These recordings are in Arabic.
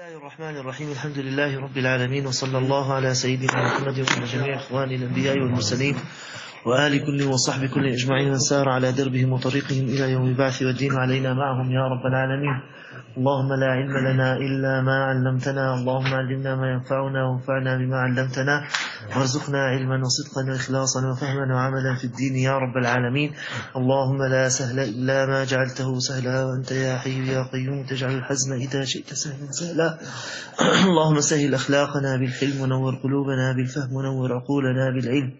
الله الرحمن الرحيم. الحمد لله رب العالمين، وصلى الله على سيدنا محمد وعلى جميع إخواني الأنبياء والمرسلين وآل كل وصحب كل أجمعين من سار على دربهم وطريقهم إلى يوم البعث والدين، علينا معهم يا رب العالمين. اللهم لا علم لنا إلا ما علمتنا، اللهم علمنا ما ينفعنا وانفعنا بما علمتنا، وارزقنا علما وصدقا وإخلاصا وفهما وعملا في الدين يا رب العالمين. اللهم لا سهل إلا ما جعلته سهلا، وأنت يا حي يا قيوم تجعل الحزن إذا شئت سهلا سهلا. اللهم سهل أخلاقنا بالحلم، ونور قلوبنا بالفهم، ونور عقولنا بالعلم،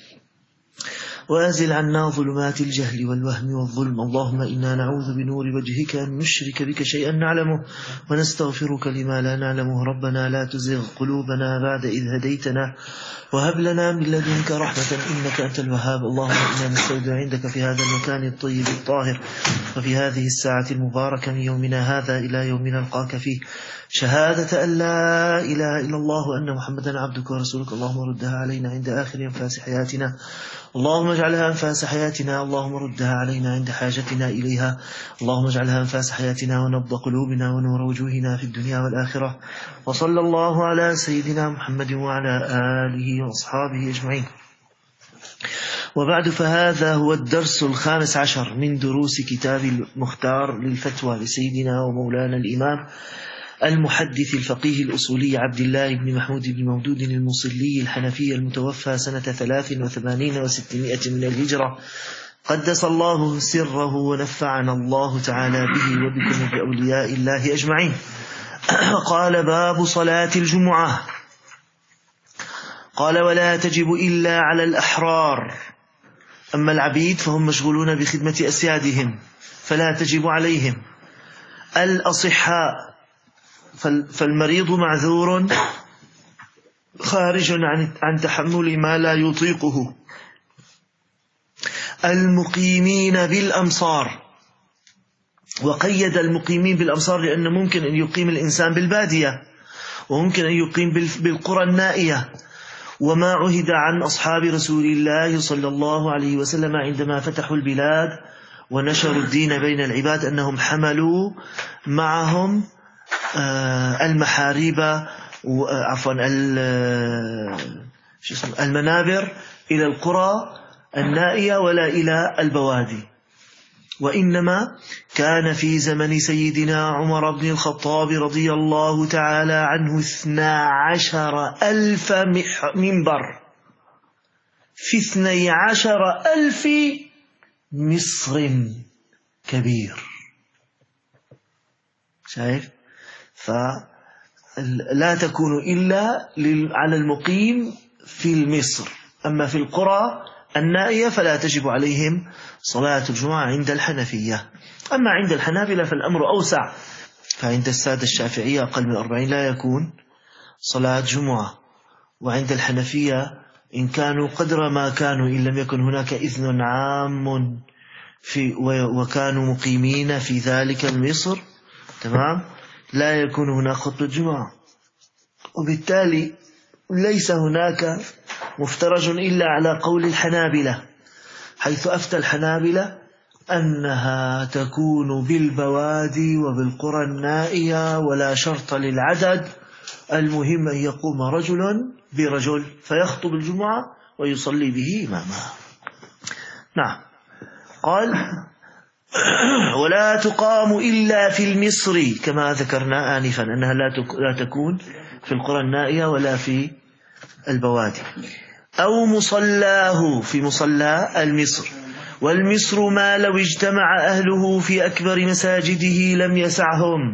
وأزل عنا ظلمات الجهل والوهم والظلم. اللهم إنا نعوذ بنور وجهك أن نشرك بك شيئا نعلمه، ونستغفرك لما لا نعلمه. ربنا لا تزغ قلوبنا بعد إذ هديتنا، وهب لنا من لدنك رحمة إنك أنت الوهاب. اللهم إنا نستودع عندك في هذا المكان الطيب الطاهر، وفي هذه الساعة المباركة من يومنا هذا إلى يوم نلقاك فيه، شهادة أن لا إله إلا الله وأن محمدا عبدك ورسولك. اللهم ردها علينا عند آخر أنفاس حياتنا، اللهم اجعلها أنفاس حياتنا، اللهم ردها علينا عند حاجتنا إليها، اللهم اجعلها أنفاس حياتنا ونبض قلوبنا ونور وجوهنا في الدنيا والآخرة. وصلى الله على سيدنا محمد وعلى آله وأصحابه أجمعين. وبعد، فهذا هو الدرس 15 من دروس كتاب المختار للفتوى لسيدنا ومولانا الإمام المحدث الفقيه الأصولي عبد الله بن محمود بن مودود المصلي الحنفي، المتوفى سنة 83 و600 من الهجرة، قدس الله سره ونفعنا الله تعالى به وبكم بأولياء الله أجمعين. قال: باب صلاة الجمعة. قال: ولا تجب إلا على الأحرار، أما العبيد فهم مشغولون بخدمة أسيادهم فلا تجب عليهم. الأصحاء فالمريض معذور خارج عن تحمل ما لا يطيقه. المقيمين بالأمصار، وقيد المقيمين بالأمصار لأن ممكن أن يقيم الإنسان بالبادية، وممكن أن يقيم بالقرى النائية. وما عهد عن أصحاب رسول الله صلى الله عليه وسلم عندما فتحوا البلاد ونشروا الدين بين العباد أنهم حملوا معهم المحاريب، عفوا المنابر إلى القرى النائية ولا إلى البوادي. وإنما كان في زمن سيدنا عمر بن الخطاب رضي الله تعالى عنه 12,000 منبر في 12,000 مصر كبير. شايف؟ فلا تكون إلا على المقيم في مصر، أما في القرى النائية فلا تجب عليهم صلاة الجمعة عند الحنفية. أما عند الحنابلة فالأمر أوسع، فعند السادة الشافعية أقل من 40 لا يكون صلاة جمعة، وعند الحنفية إن كانوا قدر ما كانوا، إن لم يكن هناك إذن عام وكانوا مقيمين في ذلك مصر، تمام، لا يكون هناك خطبة جمعة. وبالتالي ليس هناك مفترج إلا على قول الحنابلة، حيث أفتى الحنابلة أنها تكون بالبوادي وبالقرى النائية ولا شرط للعدد، المهم أن يقوم رجل برجل فيخطب الجمعة ويصلي به إماما. نعم. قال: ولا تقام إلا في المصر، كما ذكرنا آنفا أنها لا تكون في القرى النائية ولا في البوادي. أو مصلاه، في مصلى المصر. والمصر ما لو اجتمع أهله في أكبر مساجده لم يسعهم.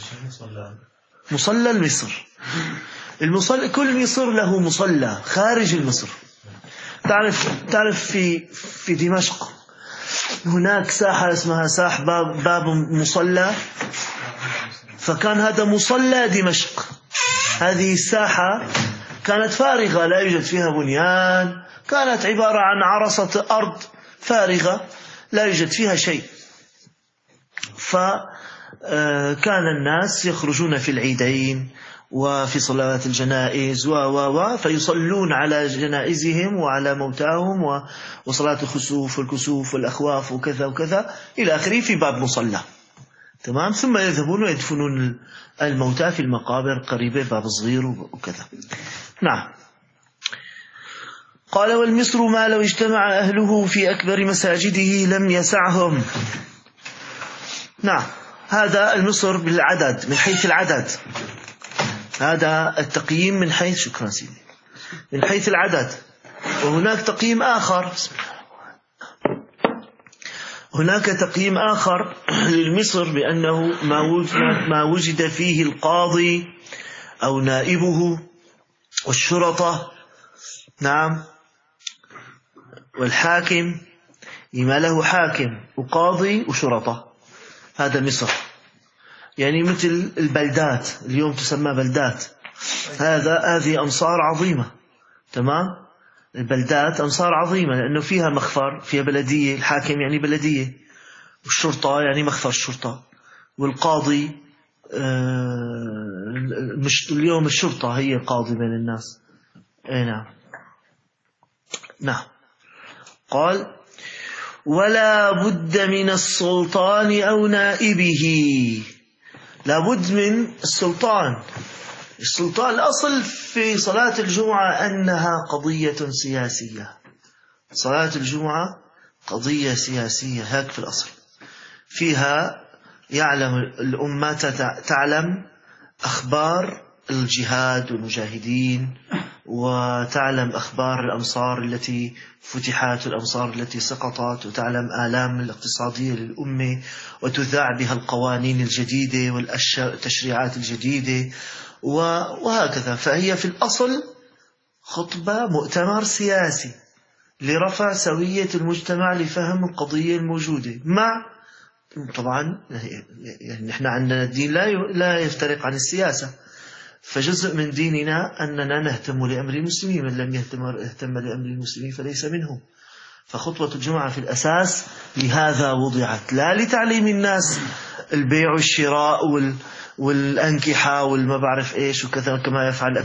مصلى المصر، كل مصر له مصلى خارج المصر. تعرف في دمشق هناك ساحة اسمها ساح باب مصلى، فكان هذا مصلى دمشق. هذه الساحة كانت فارغة لا يوجد فيها بنيان، كانت عبارة عن عرصة أرض فارغة لا يوجد فيها شيء. فكان الناس يخرجون في العيدين وفي صلاة الجنائز فيصلون على جنائزهم وعلى موتاهم، وصلاة الخسوف والكسوف والأخواف وكذا وكذا إلى آخره في باب مصلى. تمام. ثم يذهبون ويدفنون الموتى في المقابر قريبة، باب صغير وكذا. نعم. قال: والمصر ما لو اجتمع أهله في أكبر مساجده لم يسعهم. نعم، هذا المصر بالعدد، من حيث العدد، هذا التقييم من حيث، شكرا سيدي، من حيث العدد. وهناك تقييم آخر، هناك تقييم آخر للمصر بأنه ما وجد فيه القاضي أو نائبه والشرطة، نعم، والحاكم، لما له حاكم وقاضي وشرطة، هذا مصر. يعني مثل البلدات اليوم تسمى بلدات، هذه أمصار عظيمة. تمام. البلدات أمصار عظيمة لأنه فيها مخفر، فيها بلدية، الحاكم يعني بلدية، والشرطة يعني مخفر الشرطة، والقاضي مش اليوم الشرطة هي القاضي بين الناس. أي نعم. نعم. قال: ولا بد من السلطان أو نائبه. لا بد من السلطان. السلطان الأصل في صلاة الجمعة أنها قضية سياسية. صلاة الجمعة قضية سياسية، هيك في الأصل. فيها يعلم الأمة، تعلم أخبار الجهاد والمجاهدين، وتعلم أخبار الأمصار التي فتحت والأمصار التي سقطت، وتعلم آلام الاقتصادية للأمة، وتذاع بها القوانين الجديدة والتشريعات الجديدة وهكذا. فهي في الأصل خطبة مؤتمر سياسي لرفع سوية المجتمع لفهم القضية الموجودة، مع طبعا يعني نحن عندنا الدين لا يفترق عن السياسة. فجزء من ديننا أننا نهتم لأمر المسلمين، من لم يهتم لأمر المسلمين فليس منهم. فخطبة الجمعة في الأساس لهذا وضعت، لا لتعليم الناس البيع والشراء والأنكحة والما بعرف إيش وكذا، كما يفعل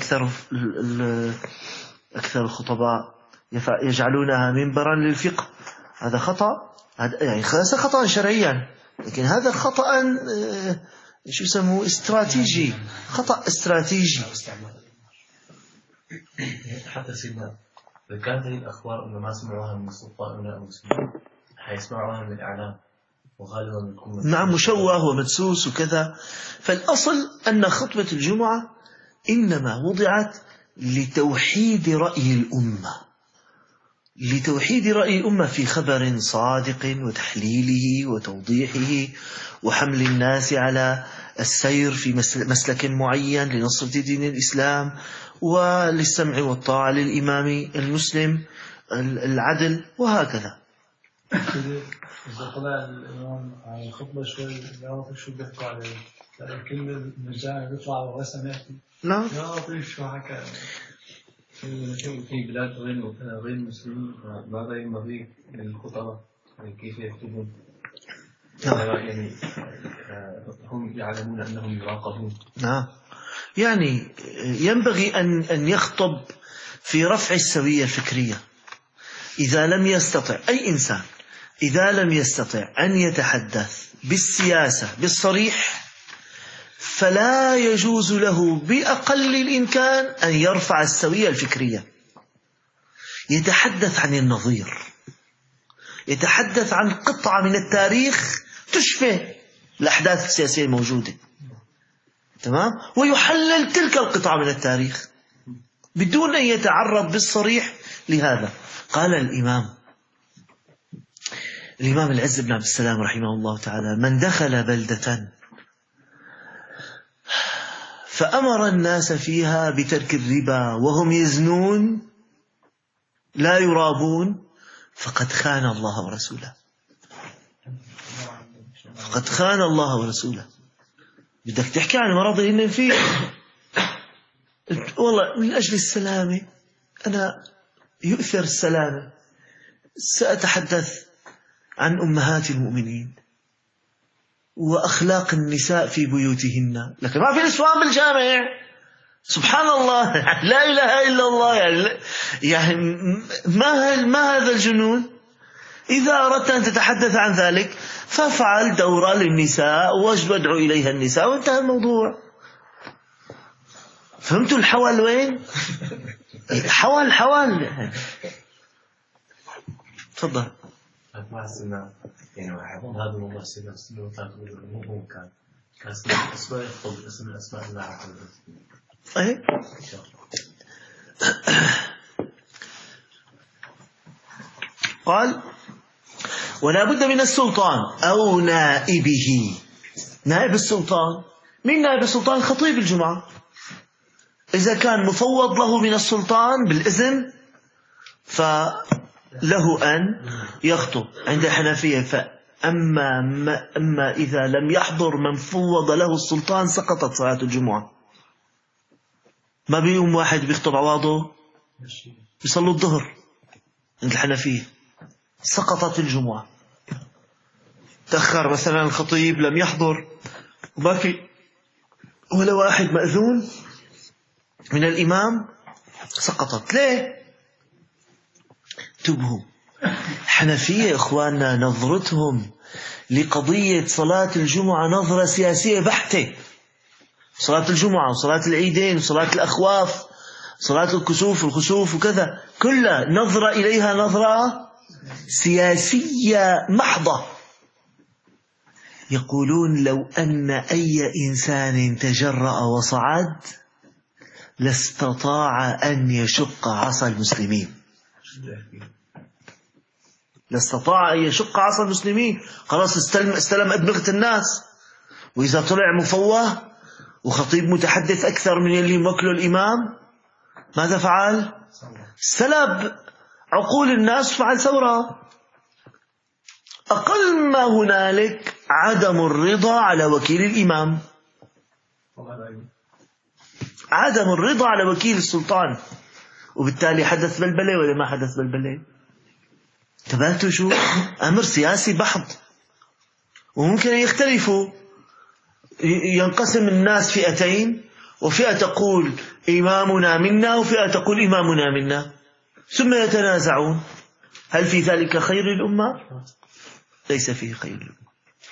أكثر الخطباء، يجعلونها منبرا للفقه. هذا خطأ، هذا يعني خطأ شرعيا، لكن هذا خطأ شو يسموه استراتيجي، خطأ استراتيجي. حتى سيدنا إذا كانت هذه الأخبار إنه ما سمعوها من السلطان ولا المسلمين، حيسمعوها من الإعلام، وغالبا بتكون نعم مشوه ومدسوس وكذا. فالأصل أن خطبة الجمعة إنما وضعت لتوحيد رأي الأمة، لتوحيد رأي الأمة في خبر صادق وتحليله وتوضيحه، وحمل الناس على السير في مسلك معين لنصرة دين الإسلام، وللسمع والطاعة للإمام المسلم العدل، وهكذا. إذا طلع الإمام على الخطبة شوي يعرف شو بيحكوا عليه، كل المجال بيطلع ورسم يحكي. نعم. يعرف شو حكى. في بلاد غير مسلمين ماذا ينبغي للخطباء كيف يكتبون؟ يعني هم يعلمون أنهم يراقبون. نعم. يعني ينبغي أن يخطب في رفع السوية الفكرية. إذا لم يستطع أي إنسان، إذا لم يستطع أن يتحدث بالسياسة بالصريح، فلا يجوز له بأقل الإمكان أن يرفع السوية الفكرية. يتحدث عن النظير، يتحدث عن قطعة من التاريخ تشبه الأحداث السياسية الموجودة، تمام، ويحلل تلك القطعة من التاريخ بدون أن يتعرض بالصريح لهذا. قال الإمام العز بن عبد السلام رحمه الله تعالى: من دخل بلدة فأمر الناس فيها بترك الربا وهم يزنون لا يرابون فقد خان الله ورسوله. فقد خان الله ورسوله. بدك تحكي عن مرض اللي فيه، والله من أجل السلامة أنا يؤثر السلامة، سأتحدث عن أمهات المؤمنين وأخلاق النساء في بيوتهن، لكن ما في نسوان بالجامع. سبحان الله، لا إله إلا الله. يعني ما هذا الجنون؟ إذا أردت أن تتحدث عن ذلك فافعل دورة للنساء وادعو إليها النساء وانتهى الموضوع. فهمتوا الحوال وين؟ حوال تفضل. مع السنة يعني هذا الموضوع السنة وتاكل مو كان اسماء يخطب اسم الأسماء الله عز وجل. أي قال ولا بد من السلطان أو نائبه. نائب السلطان، من نائب السلطان؟ خطيب الجمعة. إذا كان مفوض له من السلطان بالإذن فله أن يخطب عند الحنفية. أما إذا لم يحضر من فوض له السلطان سقطت صلاة الجمعة. ما بيقوم واحد بيخطب عواضه بيصلوا الظهر عند الحنفية، سقطت الجمعة. تأخر مثلا الخطيب لم يحضر وما في ولا واحد مأذون من الإمام، سقطت. ليه؟ انتبهوا، حنفية إخواننا نظرتهم لقضية صلاة الجمعة نظرة سياسية بحتة. صلاة الجمعة وصلاة العيدين وصلاة الأخواف، صلاة الكسوف والخسوف وكذا، كلها نظرة إليها نظرة سياسية محضة. يقولون لو أن أي إنسان تجرأ وصعد لاستطاع أن يشق عصا المسلمين، لاستطاع أن يشق عصا المسلمين. خلاص استلم أدمغة الناس. وإذا طلع مفوه وخطيب متحدث أكثر من اللي موكله الإمام، ماذا فعل؟ سلب عقول الناس، فعل ثورة. أقل ما هنالك عدم الرضا على وكيل الإمام، عدم الرضا على وكيل السلطان، وبالتالي حدث بلبلة ولا ما حدث بلبلة؟ تباتوا شو؟ أمر سياسي بحض. وممكن يختلفوا، ينقسم الناس فئتين، وفئة تقول إمامنا منا وفئة تقول إمامنا منا، ثم يتنازعون. هل في ذلك خير للأمة؟ ليس فيه خير للأمة.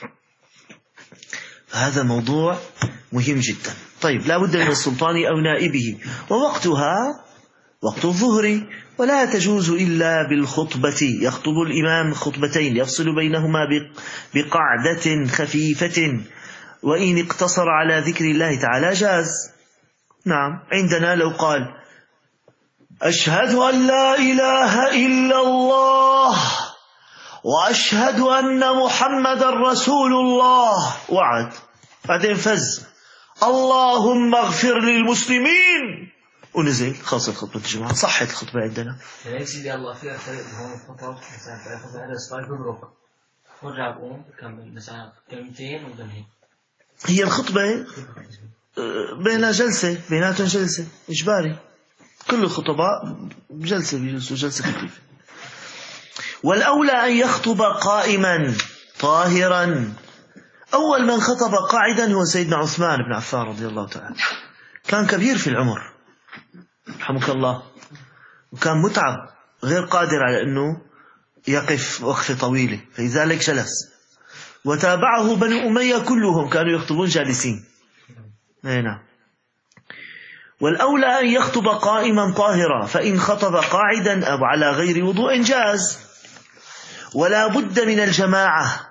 هذا موضوع مهم جدا. طيب، لا بد من السلطان أو نائبه. ووقتها وقت الظهر، ولا تجوز إلا بالخطبة. يخطب الإمام خطبتين يفصل بينهما بقعدة خفيفة، وإن اقتصر على ذكر الله تعالى جاز. نعم، عندنا لو قال أشهد أن لا إله إلا الله وأشهد أن محمد رسول الله، وعد، بعدين فز اللهم اغفر للمسلمين، ونزل، خاصة خطبة الجمعة، صحت الخطبة عندنا. يعني سيدي الله فيها فريق هون خطب مثلا فياخذ هذا السلايد ببرك ورجع بقوم بكمل مثلا كلمتين وبنهي. هي الخطبة بينها جلسة، بيناتهم جلسة إجباري. كل الخطباء جلسة بيجلسوا جلسة خفيفة. والأولى أن يخطب قائما طاهرا. أول من خطب قاعدا هو سيدنا عثمان بن عفان رضي الله تعالى. كان كبير في العمر رحمك الله، وكان متعب غير قادر على أنه يقف وقفة طويلة، فلذلك جلس. وتابعه بني أمية كلهم كانوا يخطبون جالسين. نعم. والأولى أن يخطب قائما طاهرا، فإن خطب قاعدا أو على غير وضوء جاز. ولا بد من الجماعة.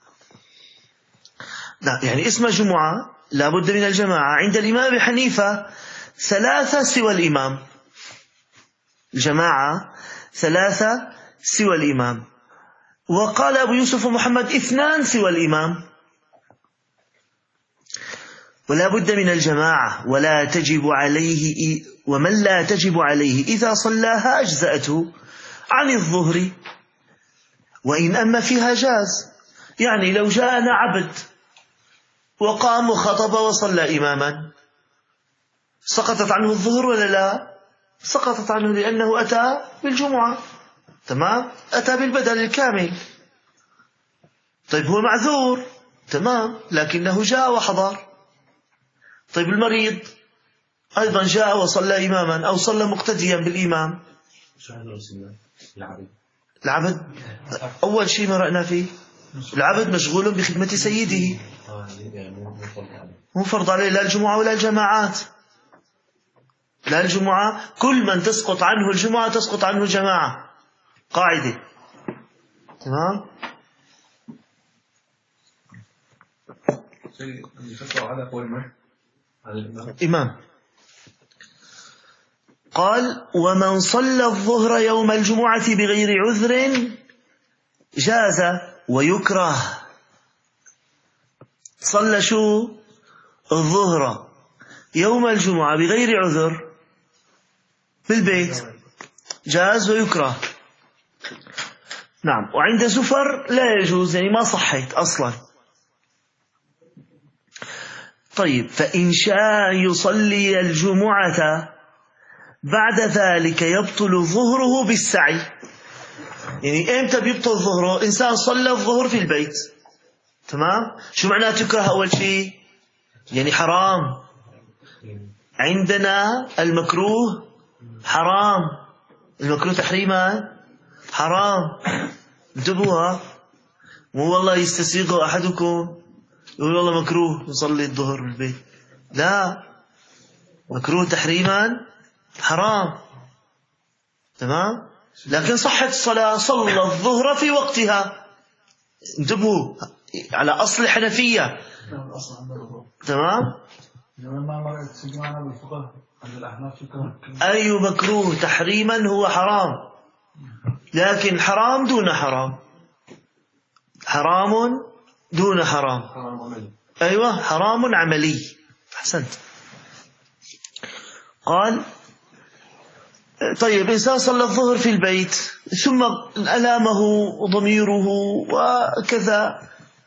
لا يعني اسم جمعة لا بد من الجماعة. عند الإمام أبي حنيفة 3 سوى الإمام. الجماعة 3 سوى الإمام. وقال أبو يوسف محمد 2 سوى الإمام. ولا بد من الجماعة، ولا تجب عليه، ومن لا تجب عليه إذا صلاها أجزأته عن الظهر، وإن أما فيها جاز. يعني لو جاءنا عبد وقام وخطب وصلى إماما، سقطت عنه الظهر ولا لا؟ سقطت عنه، لأنه أتى بالجمعة، تمام، أتى بالبدل الكامل. طيب هو معذور، تمام، لكنه جاء وحضر. طيب المريض أيضا جاء وصلى إماما أو صلى مقتديا بالإمام. شو هذا العبد؟ العبد أول شيء مرأنا فيه العبد مشغول بخدمة سيده، مو فرض عليه لا الجمعة ولا الجماعات. لا الجمعة، كل من تسقط عنه الجمعة تسقط عنه الجماعة، قاعدة. تمام. إمام قال: ومن صلى الظهر يوم الجمعة بغير عذر جاز ويكره. صلى شو؟ الظهر يوم الجمعة بغير عذر بالبيت، جاز ويكره. نعم. وعند سفر لا يجوز، يعني ما صحيت أصلا. طيب، فإن شاء يصلي الجمعة بعد ذلك يبطل ظهره بالسعي. يعني إمتى بيبطل ظهره؟ إنسان صلى الظهر في البيت، تمام. شو معناه تكره؟ أول شيء يعني حرام. عندنا المكروه حرام، المكروه تحريما حرام. انتبهوا، مو والله يستسيغ أحدكم يقول والله مكروه يصلي الظهر بالبيت، لا، مكروه تحريما حرام. تمام. لكن صحت الصلاة، صلى الظهر في وقتها. انتبهوا على أصل الحنفية. تمام. أي مكروه تحريما هو حرام، لكن حرام دون حرام، حرام دون حرام. أيوة، حرام عملي. أحسنت. قال: طيب، إنسان صلى الظهر في البيت ثم ألامه ضميره وكذا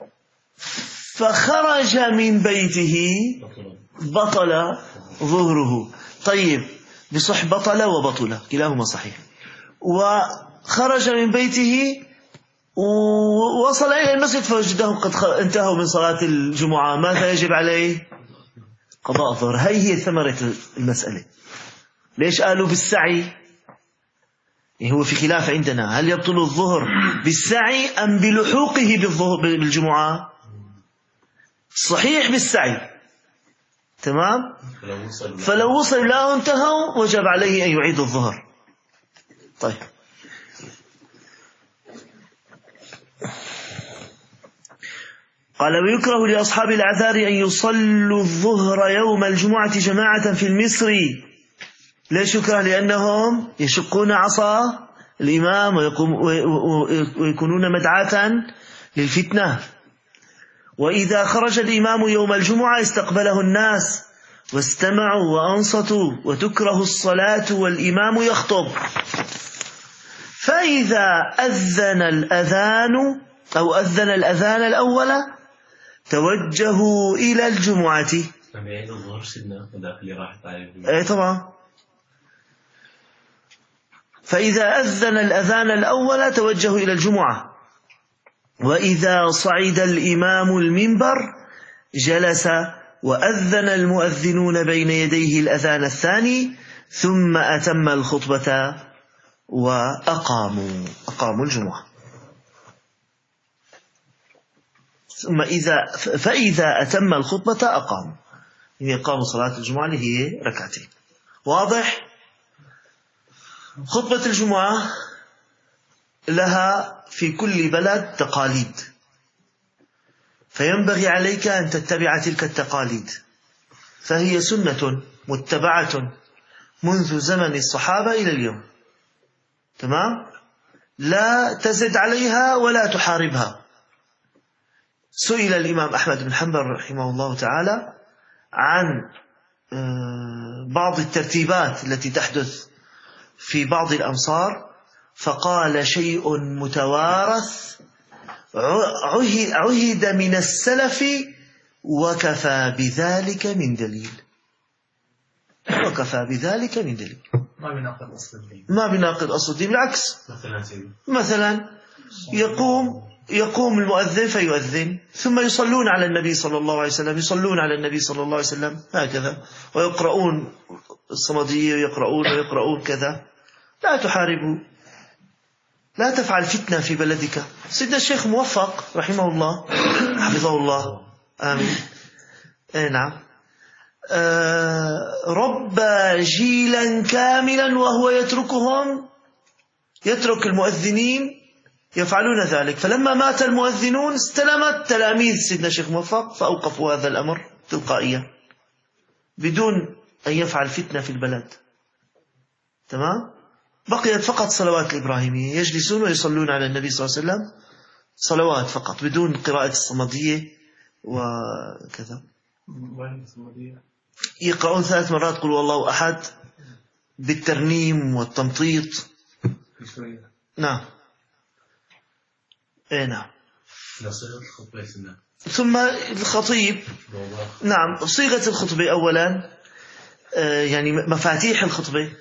فخرج من بيته، بطل ظهره. طيب، بصح بطل وبطل كلاهما صحيح. وخرج من بيته ووصل إلى المسجد فوجدهم قد انتهوا من صلاة الجمعة، ماذا يجب عليه؟ قضاء الظهر. هي ثمرة المسألة. ليش قالوا بالسعي؟ يعني هو في خلاف عندنا، هل يبطل الظهر بالسعي أم بلحوقه بالجمعة؟ صحيح بالسعي. تمام. فلو وصل لا انتهوا وجب عليه أن يعيد الظهر. طيب، قال: ويكره لأصحاب الأعذار أن يصلوا الظهر يوم الجمعة جماعة في المصر. ليش يكره؟ لأنهم يشقون عصا الإمام ويكونون مدعاة للفتنة. وإذا خرج الإمام يوم الجمعة استقبله الناس واستمعوا وأنصتوا، وتكره الصلاة والإمام يخطب. فإذا أذن الأذان أو أذن الأذان الأول توجهوا إلى الجمعة. أي طبعا. فإذا أذن الأذان الأول توجهوا إلى الجمعة. وإذا صعد الإمام المنبر جلس وأذن المؤذنون بين يديه الأذان الثاني، ثم أتم الخطبة وأقاموا الجمعة. فإذا أتم الخطبة أقاموا، يعني قاموا صلاة الجمعة اللي هي ركعتين. واضح؟ خطبة الجمعة لها في كل بلد تقاليد، فينبغي عليك أن تتبع تلك التقاليد، فهي سنة متبعة منذ زمن الصحابة إلى اليوم. تمام؟ لا تزد عليها ولا تحاربها. سئل الإمام أحمد بن حنبل رحمه الله تعالى عن بعض الترتيبات التي تحدث في بعض الأمصار، فقال: شيء متوارث عهد من السلف وكفى بذلك من دليل. وكفى بذلك من دليل. ما بيناقض أصل الدين، بالعكس. مثلا يقوم المؤذن فيؤذن، ثم يصلون على النبي صلى الله عليه وسلم، يصلون على النبي صلى الله عليه وسلم هكذا، ويقرؤون الصمدية ويقرؤون كذا. لا تحاربوا. لا تفعل فتنة في بلدك. سيدنا الشيخ موفق رحمه الله حفظه الله آمين نعم ربى جيلا كاملا وهو يترك المؤذنين يفعلون ذلك. فلما مات المؤذنون استلمت تلاميذ سيدنا الشيخ موفق فأوقفوا هذا الأمر تلقائيا بدون أن يفعل فتنة في البلد. تمام. بقيت فقط صلوات الإبراهيمية، يجلسون ويصلون على النبي صلى الله عليه وسلم صلوات فقط بدون قراءة الصمدية وكذا. يقرؤون 3 مرات قل والله أحد بالترنيم والتمطيط. نعم نعم. ثم الخطيب نعم صيغة الخطبة أولا يعني مفاتيح الخطبة.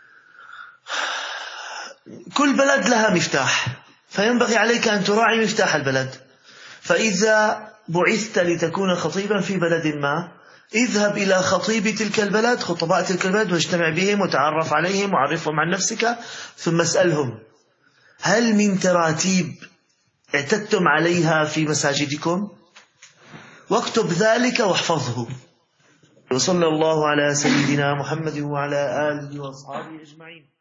كل بلد لها مفتاح فينبغي عليك أن تراعي مفتاح البلد. فإذا بعثت لتكون خطيبا في بلد ما اذهب إلى خطيب تلك البلد خطباء تلك البلد واجتمع بهم وتعرف عليهم وعرفهم عن نفسك ثم اسألهم هل من تراتيب اعتدتم عليها في مساجدكم واكتب ذلك واحفظه. وصلى الله على سيدنا محمد وعلى آله وأصحابه أجمعين.